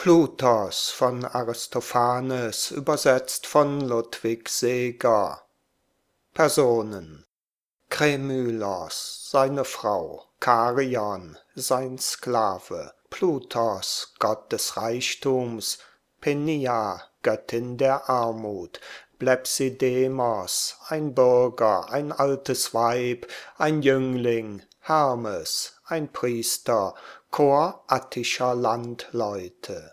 Plutos von Aristophanes, übersetzt von Ludwig Seeger. Personen: Kremylos, seine Frau, Charion, sein Sklave, Plutos, Gott des Reichtums, Peneia, Göttin der Armut, Blepsidemos, ein Bürger, ein altes Weib, ein Jüngling, Hermes, ein Priester, Chor attischer Landleute.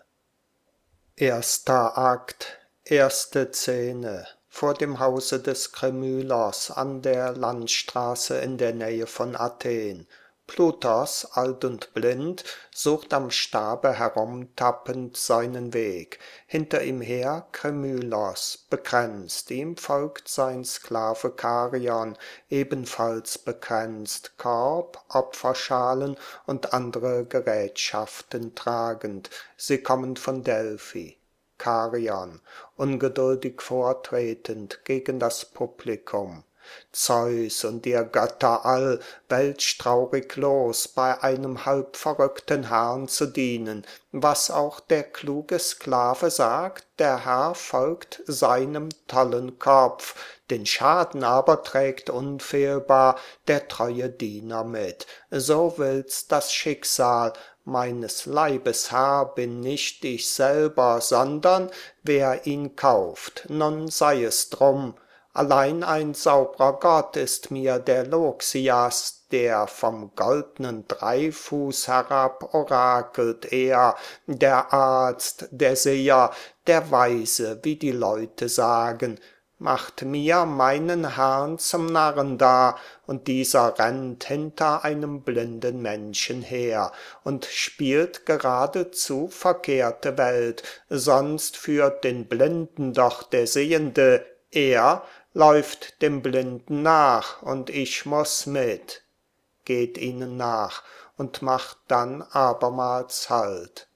Erster Akt, erste Szene. Vor dem Hause des Kremylos an der Landstraße in der Nähe von Athen. Plutos, alt und blind, sucht am Stabe herumtappend seinen Weg. Hinter ihm her Kremylos, bekränzt, ihm folgt sein Sklave Charion, ebenfalls bekränzt, Korb, Opferschalen und andere Gerätschaften tragend. Sie kommen von Delphi. Charion, ungeduldig vortretend gegen das Publikum. Zeus und ihr Götter all, welch traurig los, bei einem halbverrückten Herrn zu dienen. Was auch der kluge Sklave sagt, der Herr folgt seinem tollen Kopf, den Schaden aber trägt unfehlbar der treue Diener mit. So will's das Schicksal, meines Leibes Herr bin nicht ich selber, sondern wer ihn kauft, nun sei es drum. Allein ein saubrer Gott ist mir der Loxias, der vom goldnen Dreifuß herab orakelt er, der Arzt, der Seher, der Weise, wie die Leute sagen, macht mir meinen Herrn zum Narren dar, und dieser rennt hinter einem blinden Menschen her und spielt geradezu verkehrte Welt, sonst führt den Blinden doch der Sehende, er läuft dem Blinden nach, und ich muß mit. Geht ihnen nach und macht dann abermals Halt.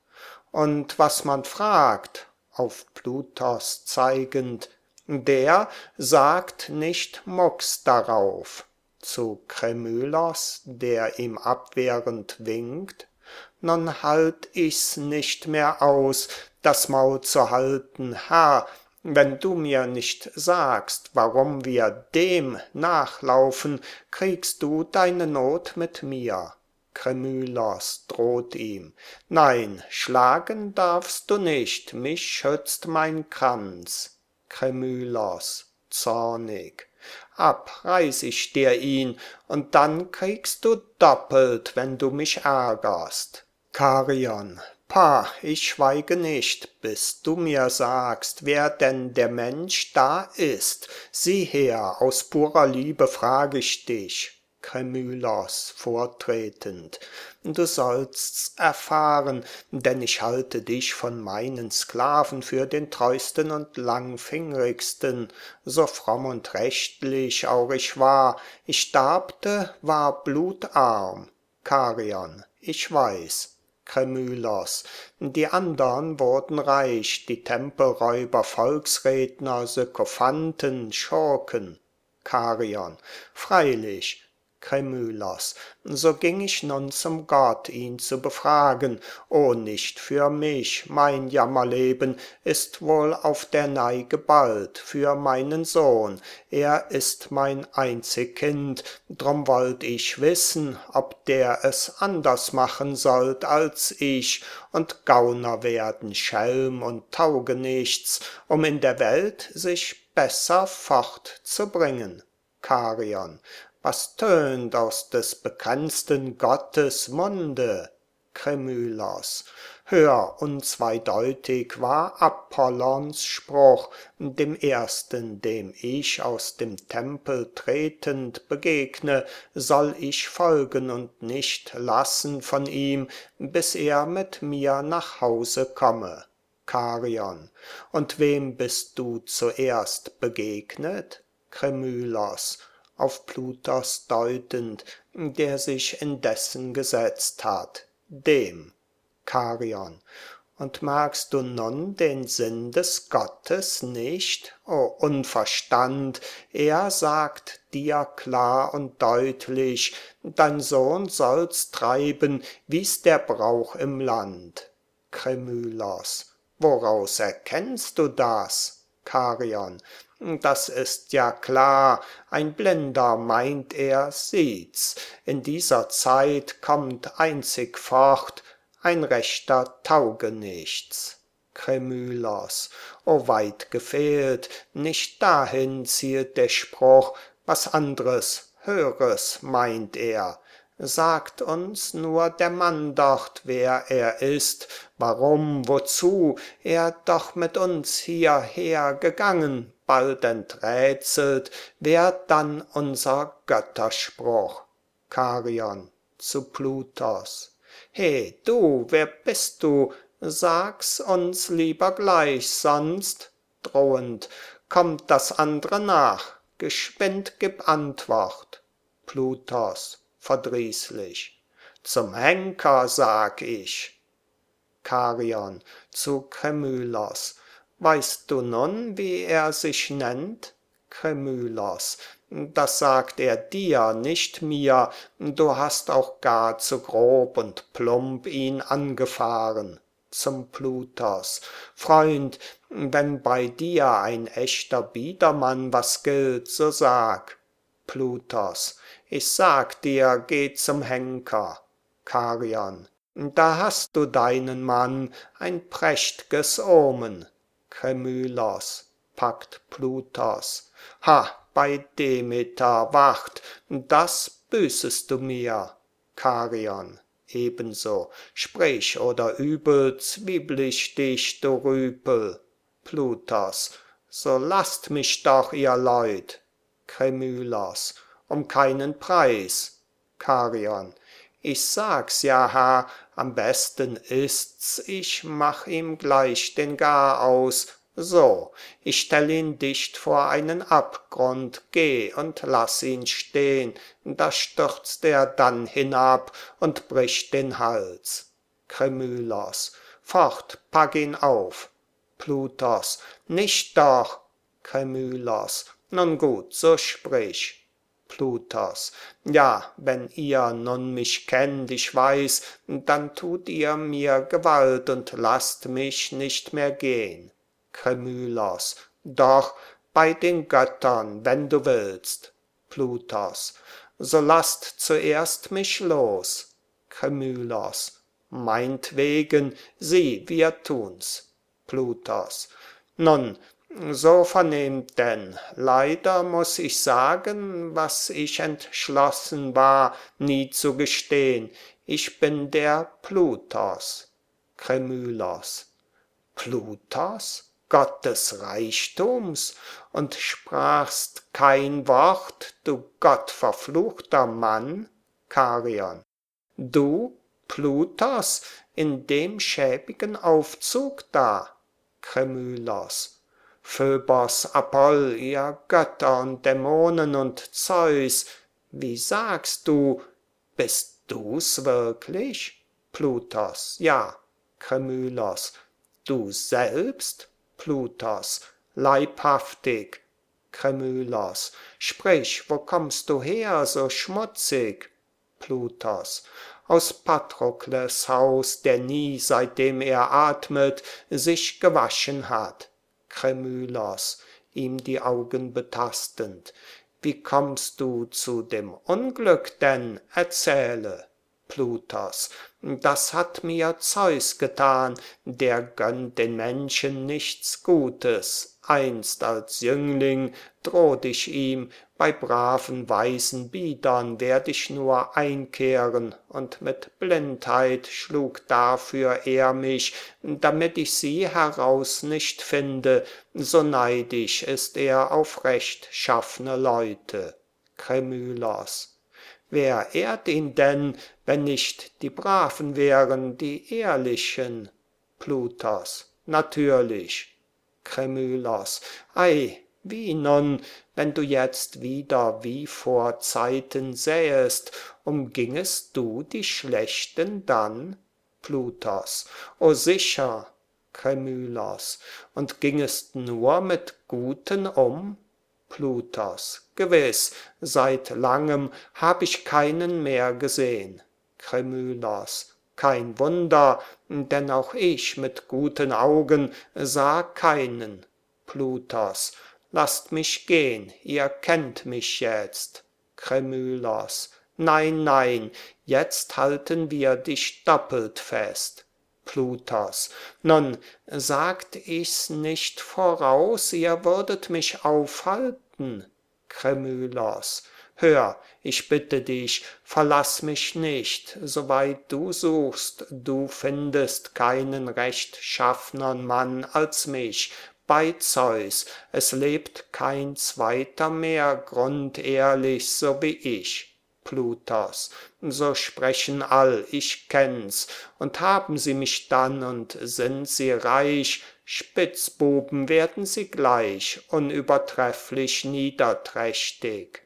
Und was man fragt, auf Plutos zeigend, der sagt nicht mucks darauf. Zu Kremylos, der ihm abwehrend winkt, nun halt ich's nicht mehr aus, das Maul zu halten, Herr, wenn du mir nicht sagst, warum wir dem nachlaufen, kriegst du deine Not mit mir. Kremylos droht ihm. Nein, schlagen darfst du nicht, mich schützt mein Kranz. Kremylos, zornig. Abreiß ich dir ihn, und dann kriegst du doppelt, wenn du mich ärgerst. Charion, pah, ich schweige nicht, bis du mir sagst, wer denn der Mensch da ist. Sieh her, aus purer Liebe frag ich dich. Kremylos, vortretend, du sollst's erfahren, denn ich halte dich von meinen Sklaven für den treusten und langfingrigsten, so fromm und rechtlich auch ich war, ich darbte, war blutarm. Charion, ich weiß. Kremylos, die andern wurden reich, die Tempelräuber, Volksredner, Sykophanten, Schurken. Charion, freilich. Kremylos, so ging ich nun zum Gott, ihn zu befragen. O, nicht für mich, mein Jammerleben ist wohl auf der Neige bald, für meinen Sohn, er ist mein einzig Kind, drum wollt ich wissen, ob der es anders machen sollt als ich, und Gauner werden, Schelm und Taugenichts, um in der Welt sich besser fortzubringen. Charion, was tönt aus des begrenzten Gottes Munde? Kremylos, hör, unzweideutig war Apollons Spruch, dem ersten, dem ich aus dem Tempel tretend begegne, soll ich folgen und nicht lassen von ihm, bis er mit mir nach Hause komme. Charion, und wem bist du zuerst begegnet? Kremylos, auf Plutos deutend, der sich indessen gesetzt hat, dem. Charion, und merkst du nun den Sinn des Gottes nicht? O Unverstand, er sagt dir klar und deutlich, dein Sohn soll's treiben, wie's der Brauch im Land. Kremylos. Woraus erkennst du das? Charion. Das ist ja klar, ein Blinder meint er sieht's. In dieser Zeit kommt einzig fort ein rechter Taugenichts. Kremylos. O weit gefehlt, nicht dahin zielt der Spruch, was andres, höheres meint er. Sagt uns nur der Mann dort, wer er ist, warum, wozu er doch mit uns hierher gegangen, bald enträtselt, wär dann unser Götterspruch. Charion zu Plutos. He, du, wer bist du? Sag's uns lieber gleich, sonst, drohend, kommt das andre nach. Geschwind gib Antwort. Plutos verdrießlich. Zum Henker, sag ich. Charion zu Kremylos. Weißt du nun, wie er sich nennt? Kremylos. Das sagt er dir, nicht mir. Du hast auch gar zu grob und plump ihn angefahren. Zum Plutos. Freund, wenn bei dir ein echter Biedermann was gilt, so sag. Plutos. Ich sag dir, geh zum Henker. Charion. Da hast du deinen Mann, ein prächt'ges Omen. Kremylos packt Plutos. Ha, bei Demeter wacht, das büßest du mir. Charion. Ebenso. Sprich oder übel zwiebel ich dich, du Rüpel. Plutos. So lasst mich doch, ihr Leut. Kremylos. Um keinen Preis. Charion. Ich sag's ja, Herr, am besten ist's, ich mach ihm gleich den Garaus. So, ich stell ihn dicht vor einen Abgrund, geh und lass ihn stehn, da stürzt er dann hinab und bricht den Hals. Kremylos. Fort, pack ihn auf. Plutos. Nicht doch. Kremylos. Nun gut, so sprich. Plutos. Ja, wenn ihr nun mich kennt, ich weiß, dann tut ihr mir Gewalt und lasst mich nicht mehr gehn. Kremylos. Doch, bei den Göttern, wenn du willst. Plutos. So lasst zuerst mich los. Kremylos. Meinetwegen, sieh, wir tun's. Plutos. Nun, so vernehmt denn, leider muß ich sagen, was ich entschlossen war, nie zu gestehn, ich bin der Plutos. Kremylos. Plutos? Gott des Reichtums? Und sprachst kein Wort, du gottverfluchter Mann? Charion. Du, Plutos, in dem schäbigen Aufzug da? Kremylos. Phöbos, Apoll, ihr Götter und Dämonen und Zeus, wie sagst du, bist du's wirklich? Plutos. Ja. Kremylos. Du selbst? Plutos. Leibhaftig. Kremylos. Sprich, wo kommst du her, so schmutzig? Plutos. Aus Patrokles Haus, der nie, seitdem er atmet, sich gewaschen hat. Kremylos, ihm die Augen betastend. Wie kommst du zu dem Unglück denn? Erzähle. Plutos. Das hat mir Zeus getan, der gönnt den Menschen nichts Gutes. Einst als Jüngling droht ich ihm, bei braven weisen Biedern werd ich nur einkehren, und mit Blindheit schlug dafür er mich, damit ich sie heraus nicht finde, so neidisch ist er auf rechtschaffne Leute. Kremylos. Wer ehrt ihn denn, wenn nicht die Braven wären, die Ehrlichen? Plutos. Natürlich. Kremylos. Ei, wie nun, wenn du jetzt wieder wie vor Zeiten sähest, umgingest du die Schlechten dann? Plutos. O sicher. Kremylos. Und gingest nur mit Guten um? Plutos. Gewiß, seit langem hab ich keinen mehr gesehn. Kremylos. kein Wunder, denn auch ich mit guten Augen sah keinen. Plutos, lasst mich gehn, ihr kennt mich jetzt. Kremylos, nein, nein, jetzt halten wir dich doppelt fest. Plutos, nun, sagt ich's nicht voraus, ihr würdet mich aufhalten? Kremylos, hör, ich bitte dich, verlass mich nicht, soweit du suchst, du findest keinen rechtschaffnern Mann als mich, bei Zeus, es lebt kein zweiter mehr grundehrlich so wie ich. Plutos, so sprechen all, ich kenn's, und haben sie mich dann und sind sie reich, Spitzbuben werden sie gleich, unübertrefflich niederträchtig.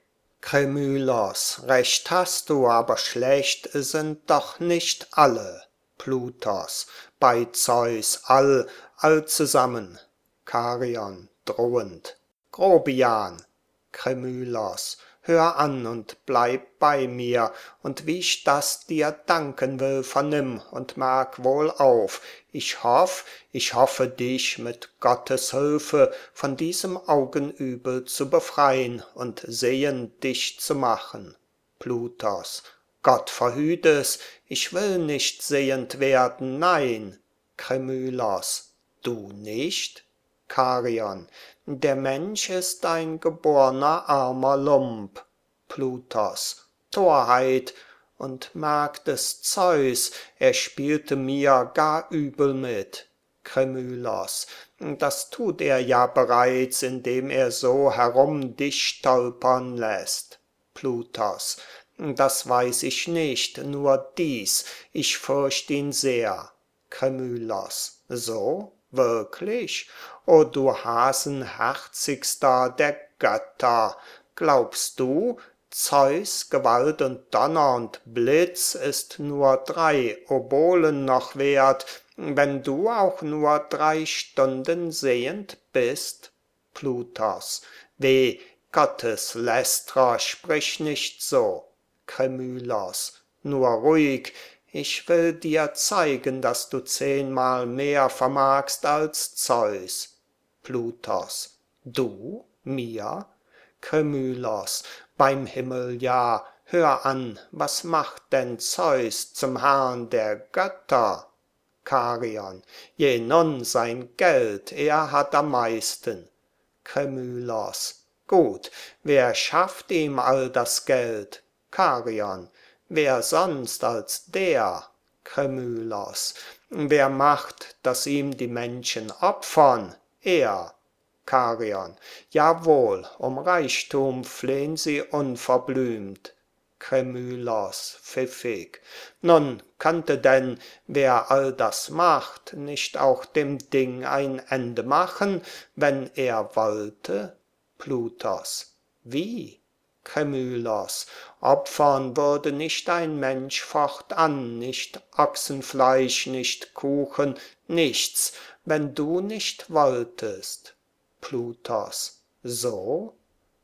Kremylos, recht hast du, aber schlecht sind doch nicht alle. Plutos, bei Zeus all zusammen. Charion, drohend. Grobian. Kremylos, hör an und bleib bei mir, und wie ich das dir danken will, vernimm und merk wohl auf, ich hoffe dich mit Gottes Hilfe von diesem Augenübel zu befrein und sehend dich zu machen. Plutos, Gott verhüt es, ich will nicht sehend werden, nein. Kremylos, du nicht? Charion, der Mensch ist ein geborner armer Lump. Plutos, Torheit, und merkt es Zeus, er spielte mir gar übel mit. Kremylos, das tut er ja bereits, indem er so herum dich stolpern lässt. Plutos, das weiß ich nicht, nur dies, ich fürcht ihn sehr. Kremylos, so, wirklich? O du hasenherzigster der Götter, glaubst du, Zeus Gewalt und Donner und Blitz ist nur 3 Obolen noch wert, wenn du auch nur 3 Stunden sehend bist? Plutos, weh, Gotteslästrer, sprich nicht so. Kremylos, nur ruhig, ich will dir zeigen, dass du 10-mal mehr vermagst als Zeus. Plutos, du? Mir? Kremylos, beim Himmel ja, hör an, was macht denn Zeus zum Herrn der Götter? Charion, je nun sein Geld, er hat am meisten. Kremylos, gut, wer schafft ihm all das Geld? Charion, wer sonst als der? Kremylos, wer macht, dass ihm die Menschen opfern? Er. Charion, jawohl, um Reichtum flehn sie unverblümt. Kremylos, pfiffig, nun könnte denn, wer all das macht, nicht auch dem Ding ein Ende machen, wenn er wollte? Plutos, wie? Kremylos, opfern würde nicht ein Mensch fortan, nicht Ochsenfleisch, nicht Kuchen, nichts, wenn du nicht wolltest. Plutos, so?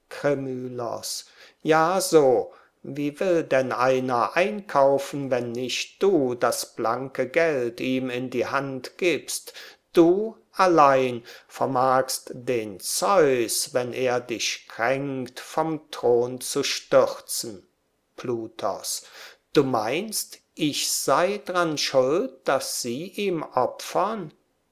Kremylos, ja so, wie will denn einer einkaufen, wenn nicht du das blanke Geld ihm in die Hand gibst? Du allein vermagst den Zeus, wenn er dich kränkt, vom Thron zu stürzen. Plutos, du meinst, ich sei dran schuld, dass sie ihm opfern?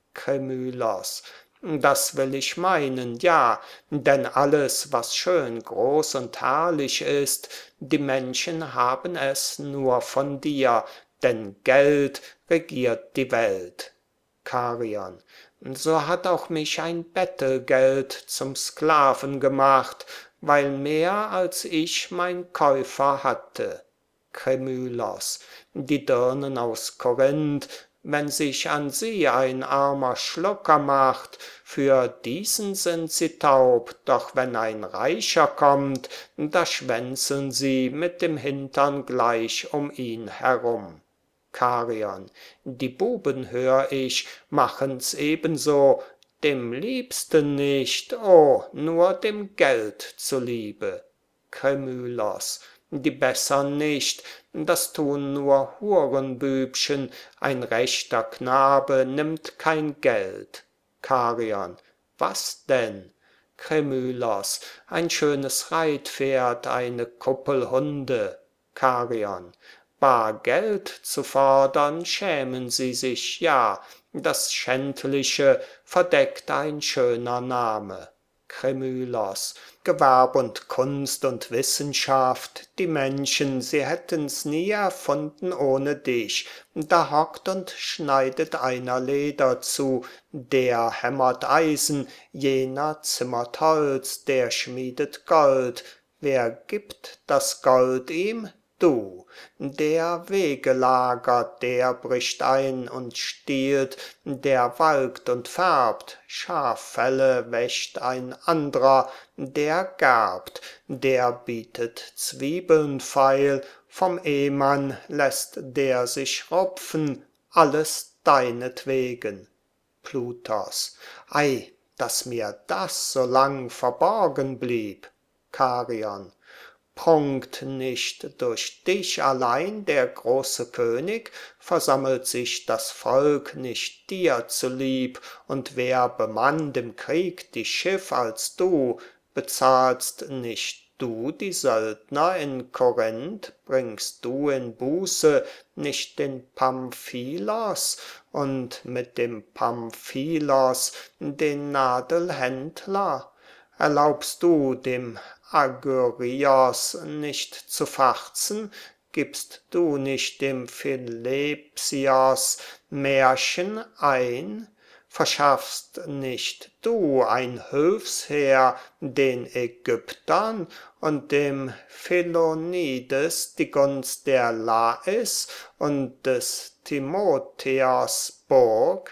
Kremylos, das will ich meinen, ja, denn alles, was schön, groß und herrlich ist, die Menschen haben es nur von dir, denn Geld regiert die Welt. Charion, so hat auch mich ein Bettelgeld zum Sklaven gemacht, weil mehr als ich mein Käufer hatte. Kremylos, die Dirnen aus Korinth, wenn sich an sie ein armer Schlucker macht, für diesen sind sie taub, doch wenn ein Reicher kommt, da schwänzeln sie mit dem Hintern gleich um ihn herum. Charion, die Buben hör ich, machen's ebenso, dem Liebsten nicht, oh, nur dem Geld zuliebe. Kremylos, die bessern nicht, das tun nur Hurenbübchen, ein rechter Knabe nimmt kein Geld. Charion: Was denn? Kremylos: Ein schönes Reitpferd, eine Kuppel Hunde. Charion: Bar Geld zu fordern, schämen sie sich, ja, das Schändliche verdeckt ein schöner Name. Kremylos: Gewerb und Kunst und Wissenschaft, die Menschen, sie hätten's nie erfunden ohne dich. Da hockt und schneidet einer Leder zu, der hämmert Eisen, jener zimmert Holz, der schmiedet Gold. Wer gibt das Gold ihm? Du. Der Wege lagert, der bricht ein und stiehlt, der walkt und färbt, Schaffelle wäscht ein andrer, der gerbt, der bietet Zwiebeln feil, vom Ehmann lässt der sich rupfen, alles deinetwegen. Plutos: Ei, dass mir das so lang verborgen blieb. Charion: Prunkt nicht durch dich allein der große König, versammelt sich das Volk nicht dir zulieb, und wer bemannt im Krieg die Schiff als du, bezahlst nicht du die Söldner in Korinth, bringst du in Buße nicht den Pamphilos und mit dem Pamphilos den Nadelhändler? Erlaubst du dem Agyrios nicht zu farzen? Gibst du nicht dem Philipsios Märchen ein? Verschaffst nicht du ein Hilfsheer den Ägyptern und dem Philonides die Gunst der Lais und des Timotheos Burg?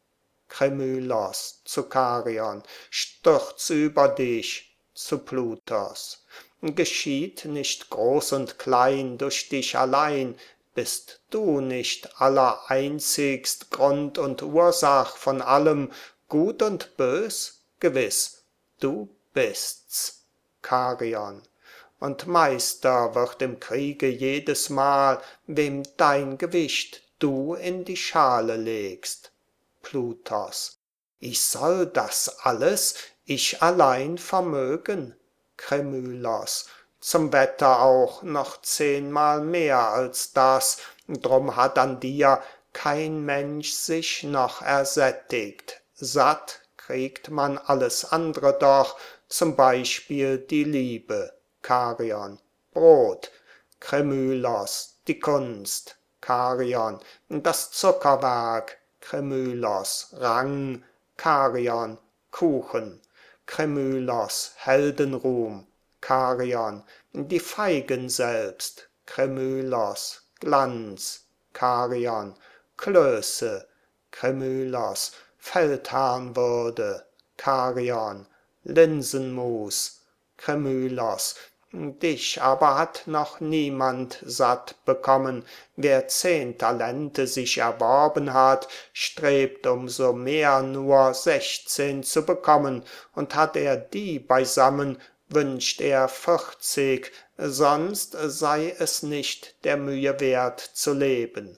Kremylos zu Charion: Stürz über dich. Zu Plutos: Geschieht nicht groß und klein durch dich allein, bist du nicht allereinzigst Grund und Ursach von allem, gut und bös? Gewiß, du bist's. Charion: Und Meister wird im Kriege jedesmal, wem dein Gewicht du in die Schale legst. Plutos: Ich soll das alles, ich allein vermögen? Kremylos: Zum Wetter auch noch 10-mal mehr als das, drum hat an dir kein Mensch sich noch ersättigt. Satt kriegt man alles andre doch, zum Beispiel die Liebe. Charion: Brot. Kremylos: Die Kunst. Charion: Das Zuckerwerk. Kremylos: Rang. Charion: Kuchen. Kremylos: Heldenruhm. Charion: Die Feigen selbst. Kremylos: Glanz. Charion: Klöße. Kremylos: Feldherrnwürde. Charion: Linsenmus. Kremylos: Dich aber hat noch niemand satt bekommen. Wer 10 Talente sich erworben hat, strebt umso mehr nur 16 zu bekommen, und hat er die beisammen, wünscht er 40, sonst sei es nicht der Mühe wert zu leben.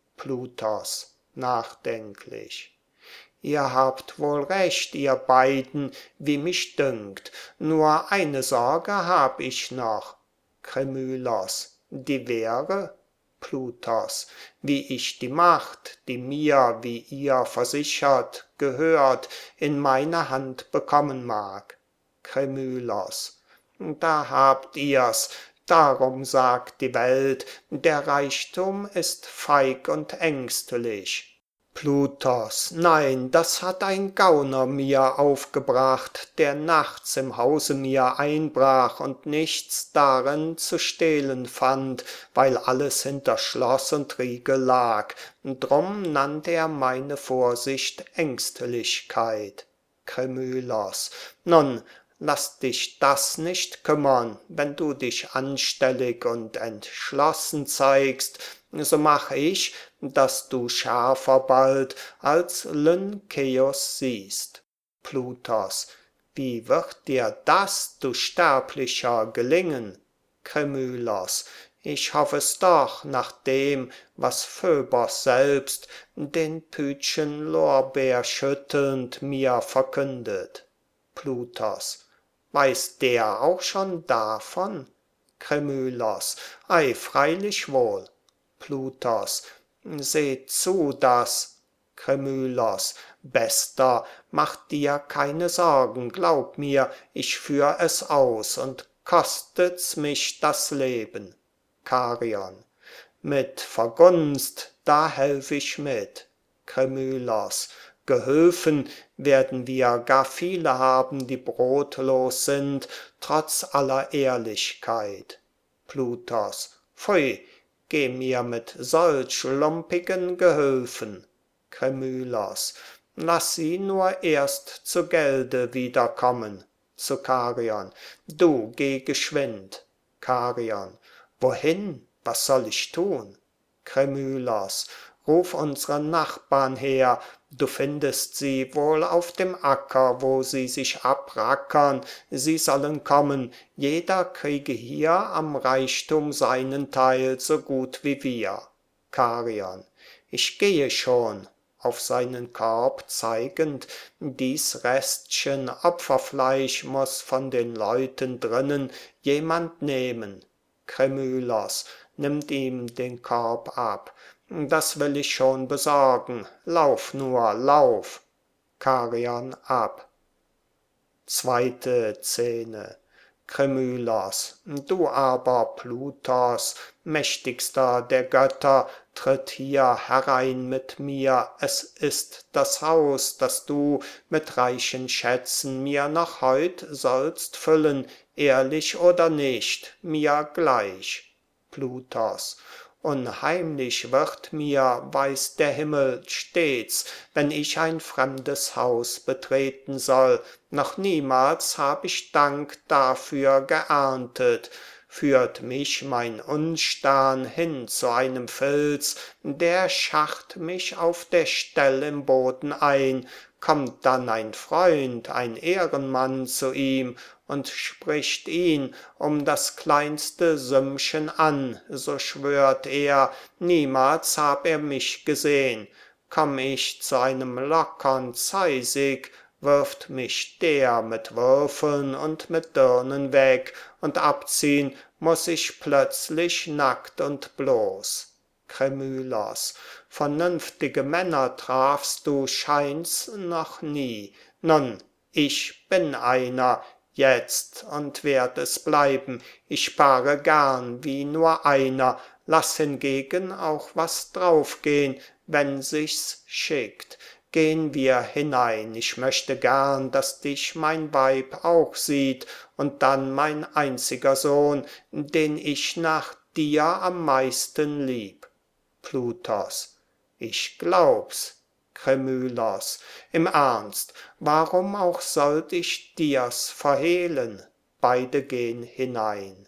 Plutos nachdenklich: Ihr habt wohl recht, ihr beiden, wie mich dünkt, nur eine Sorge hab ich noch. Kremylos: Die wäre? Plutos: Wie ich die Macht, die mir, wie ihr versichert, gehört, in meine Hand bekommen mag. Kremylos: Da habt ihr's, darum sagt die Welt, der Reichtum ist feig und ängstlich. Plutos: Nein, das hat ein Gauner mir aufgebracht, der nachts im Hause mir einbrach und nichts darin zu stehlen fand, weil alles hinter Schloss und Riegel lag, drum nannt er meine Vorsicht Ängstlichkeit. Kremylos: Nun, lass dich das nicht kümmern, wenn du dich anstellig und entschlossen zeigst, so mach ich, dass du schärfer bald als Lynkeus siehst. Plutos: Wie wird dir das, du Sterblicher, gelingen? Kremylos, ich hoff es doch nach dem, was Phöbos selbst, den Pütchen Lorbeer schüttelnd, mir verkündet. Plutos, weiß der auch schon davon? Kremylos, ei, freilich wohl. Plutos, seht zu, dass Kremylos, bester, mach dir keine Sorgen, glaub mir, ich führ es aus und kostet's mich das Leben. Charion, mit Vergunst, da helf ich mit. Kremylos, Gehülfen werden wir gar viele haben, die brotlos sind, trotz aller Ehrlichkeit. Plutos, pfui, geh mir mit solch lumpigen Gehülfen. Kremylos, lass sie nur erst zu Gelde wiederkommen. Zu Charion, du geh geschwind. Charion, wohin? Was soll ich tun? Kremylos, ruf unsre Nachbarn her, du findest sie wohl auf dem Acker, wo sie sich abrackern, sie sollen kommen, jeder kriege hier am Reichtum seinen Teil, so gut wie wir. Charion, ich gehe schon, auf seinen Korb zeigend, dies Restchen Opferfleisch muß von den Leuten drinnen jemand nehmen. Kremylos nimmt ihm den Korb ab. Das will ich schon besorgen. Lauf nur, lauf. Charion ab. Zweite Szene. Kremylos, du aber, Plutos, mächtigster der Götter, tritt hier herein mit mir, es ist das Haus, das du mit reichen Schätzen mir noch heut sollst füllen, ehrlich oder nicht, mir gleich. Plutos, unheimlich wird mir, weiß der Himmel stets, wenn ich ein fremdes Haus betreten soll, noch niemals hab ich Dank dafür geerntet, führt mich mein Unstern hin zu einem Filz, der scharrt mich auf der Stell im Boden ein, kommt dann ein Freund, ein Ehrenmann zu ihm und spricht ihn um das kleinste Sümmchen an, so schwört er, niemals hab er mich gesehn, komm ich zu einem lockern Zeisig, wirft mich der mit Würfeln und mit Dirnen weg, und abziehn muß ich plötzlich nackt und bloß. Kremylos, vernünftige Männer trafst du, scheints, noch nie. Nun, ich bin einer, jetzt und werd es bleiben, ich spare gern wie nur einer, lass hingegen auch was draufgehn, wenn sich's schickt. Gehn wir hinein, ich möchte gern, dass dich mein Weib auch sieht, und dann mein einziger Sohn, den ich nach dir am meisten lieb. Plutos, ich glaub's. Kremylos, im Ernst, warum auch sollt ich dir's verhehlen? Beide gehn hinein.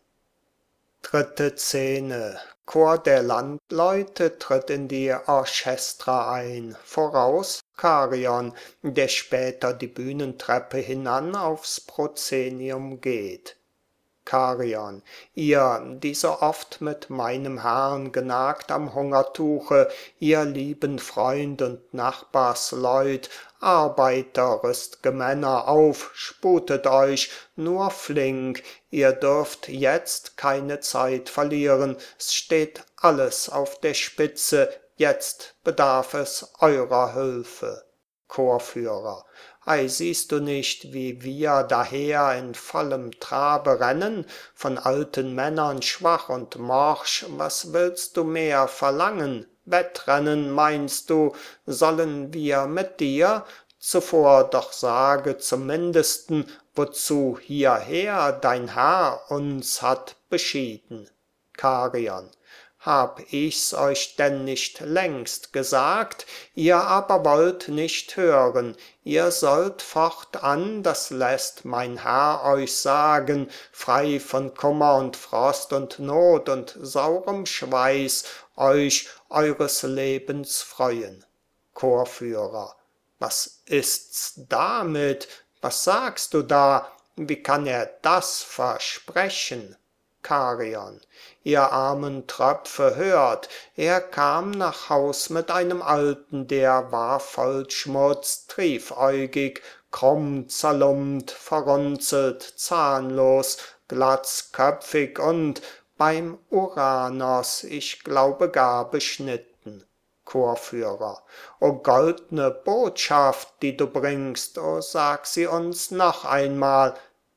Dritte Szene. Chor der Landleute tritt in die Orchestra ein. Voraus Charion, der später die Bühnentreppe hinan aufs Proszenium geht. Charion, ihr, die so oft mit meinem Herrn genagt am Hungertuche, ihr lieben Freund und Nachbarsleut, Arbeiter, rüst'ge Männer, auf, sputet euch, nur flink, ihr dürft jetzt keine Zeit verlieren, s steht alles auf der Spitze, jetzt bedarf es eurer Hilfe. Chorführer, ei, siehst du nicht, wie wir daher in vollem Trabe rennen, von alten Männern schwach und morsch, was willst du mehr verlangen? Wettrennen, meinst du, sollen wir mit dir? Zuvor doch sage zum Mindesten, wozu hierher dein Herr uns hat beschieden. Charion, hab ich's euch denn nicht längst gesagt, ihr aber wollt nicht hören, ihr sollt fortan, das lässt mein Herr euch sagen, frei von Kummer und Frost und Not und saurem Schweiß, euch eures Lebens freuen. Chorführer, was ist's damit? Was sagst du da? Wie kann er das versprechen? Charion. Ihr armen Tröpfe, hört, er kam nach Haus mit einem Alten, der war voll Schmutz, triefäugig, krumm, zerlumpt, verrunzelt, zahnlos, glatzköpfig und beim Uranos, ich glaube gar beschnitten. Chorführer. O goldne Botschaft, die du bringst, o sag sie uns noch einmal.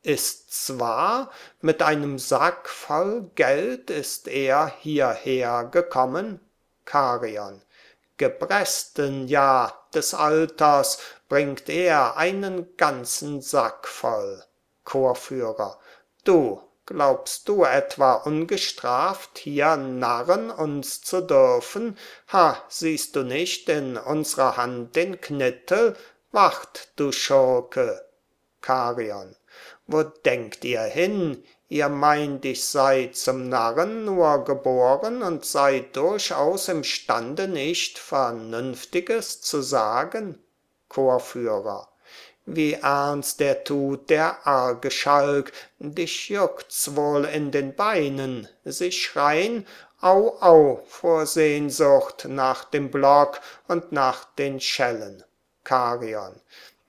Ist's wahr? Mit einem Sack voll Geld ist er hierher gekommen? Charion. Gebresten, ja, des Alters bringt er einen ganzen Sack voll. Chorführer. Du, glaubst du etwa ungestraft hier narren uns zu dürfen? Ha, siehst du nicht in unserer Hand den Knittel? Wacht, du Schurke! Charion. Wo denkt ihr hin? Ihr meint, ich sei zum Narren nur geboren und sei durchaus imstande, nicht Vernünftiges zu sagen? Chorführer. Wie ernst er tut, der arge Schalk, dich juckt's wohl in den Beinen, sie schrein, au, au, vor Sehnsucht nach dem Block und nach den Schellen. Charion.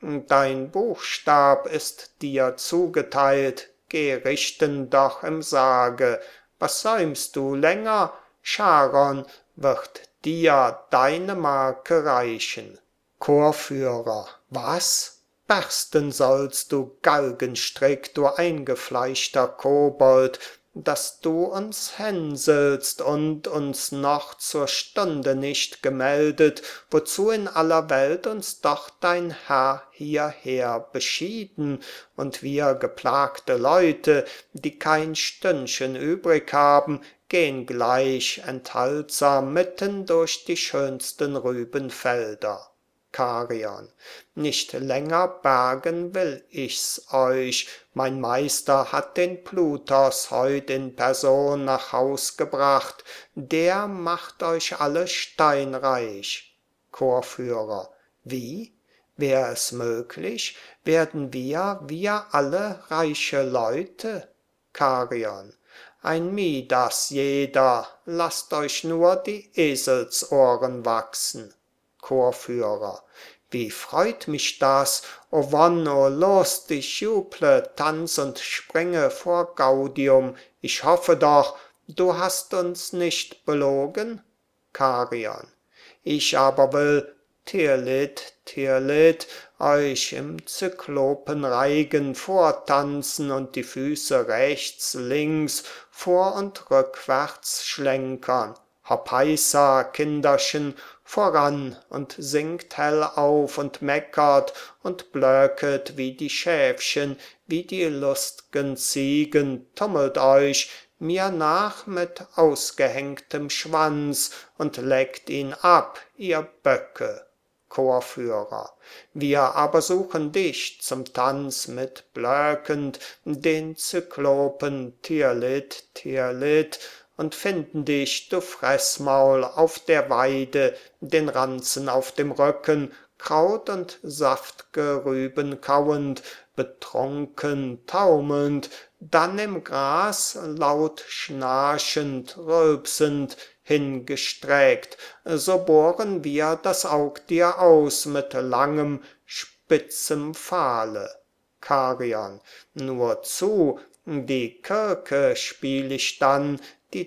Dein Buchstab ist dir zugeteilt, geh richten doch im Sarge. Was säumst du länger? Charon wird dir deine Marke reichen. Chorführer. Was? Bersten sollst du, Galgenstrick, du eingefleischter Kobold, dass du uns hänselst und uns noch zur Stunde nicht gemeldet, wozu in aller Welt uns doch dein Herr hierher beschieden, und wir geplagte Leute, die kein Stündchen übrig haben, gehn gleich enthaltsam mitten durch die schönsten Rübenfelder. Charion. Nicht länger bergen will ich's euch, mein Meister hat den Plutos heut in Person nach Haus gebracht, der macht euch alle steinreich. Chorführer. Wie? Wär es möglich? Werden wir alle reiche Leute? Charion. Ein Midas jeder, lasst euch nur die Eselsohren wachsen. Chorführer. Wie freut mich das, o wonn, o Lust, ich juble, tanz und springe vor Gaudium. Ich hoffe doch, du hast uns nicht belogen? Charion. Ich aber will, Tirlit, Tirlit, euch im Zyklopenreigen vortanzen und die Füße rechts, links, vor und rückwärts schlenkern. Hopp heisa, Kinderchen, voran und singt hell auf und meckert und blöket wie die Schäfchen, wie die lust'gen Ziegen, tummelt euch mir nach mit ausgehängtem Schwanz und leckt ihn ab, ihr Böcke. Chorführer. Wir aber suchen dich zum Tanz mit blökend den Zyklopen Tirlit, Tirlit, und finden dich, du Fressmaul, auf der Weide, den Ranzen auf dem Rücken, Kraut und saft'ge Rüben kauend, betrunken, taumelnd, dann im Gras laut schnarchend, rülpsend, hingestreckt, so bohren wir das Aug dir aus mit langem, spitzem Pfahle. Charion. Nur zu, die Kirke spiel ich dann, die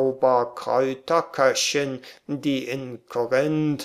Zauberkräuterköchin, die in Korinth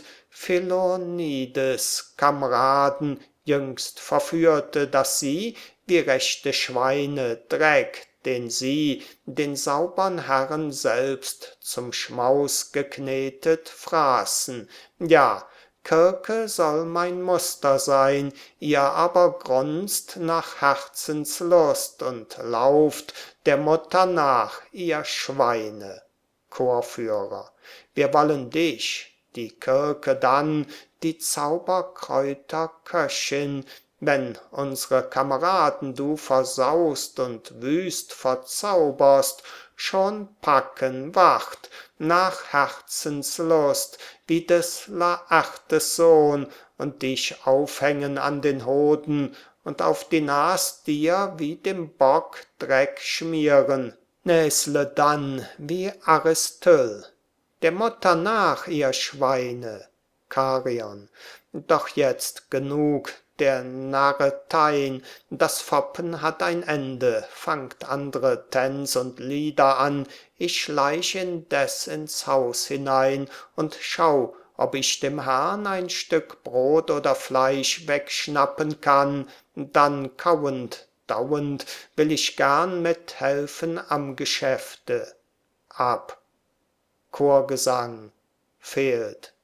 Philonides Kameraden jüngst verführte, dass sie, wie rechte Schweine, Dreck, den sie den saubern Herren selbst zum Schmaus geknetet fraßen. Ja, Kirke soll mein Muster sein, ihr aber grunzt nach Herzenslust und lauft der Mutter nach, ihr Schweine. Chorführer. Wir wollen dich, die Kirke dann, die Zauberkräuterköchin, wenn unsere Kameraden du versaust und wüst verzauberst, schon packen, wacht, nach Herzenslust, wie des Laertes Sohn, und dich aufhängen an den Hoden und auf die Nas dir wie dem Bock Dreck schmieren. näsle dann wie Aristyll. Der mutter nach, ihr Schweine! Charion. Doch jetzt genug der narreteien, das foppen hat ein ende, fangt andre tänz und lieder an, ich schleich indes ins haus hinein und schau, ob ich dem herrn ein stück brot oder fleisch wegschnappen kann, dann kauend, dauend will ich gern mithelfen am geschäfte. ab chorgesang fehlt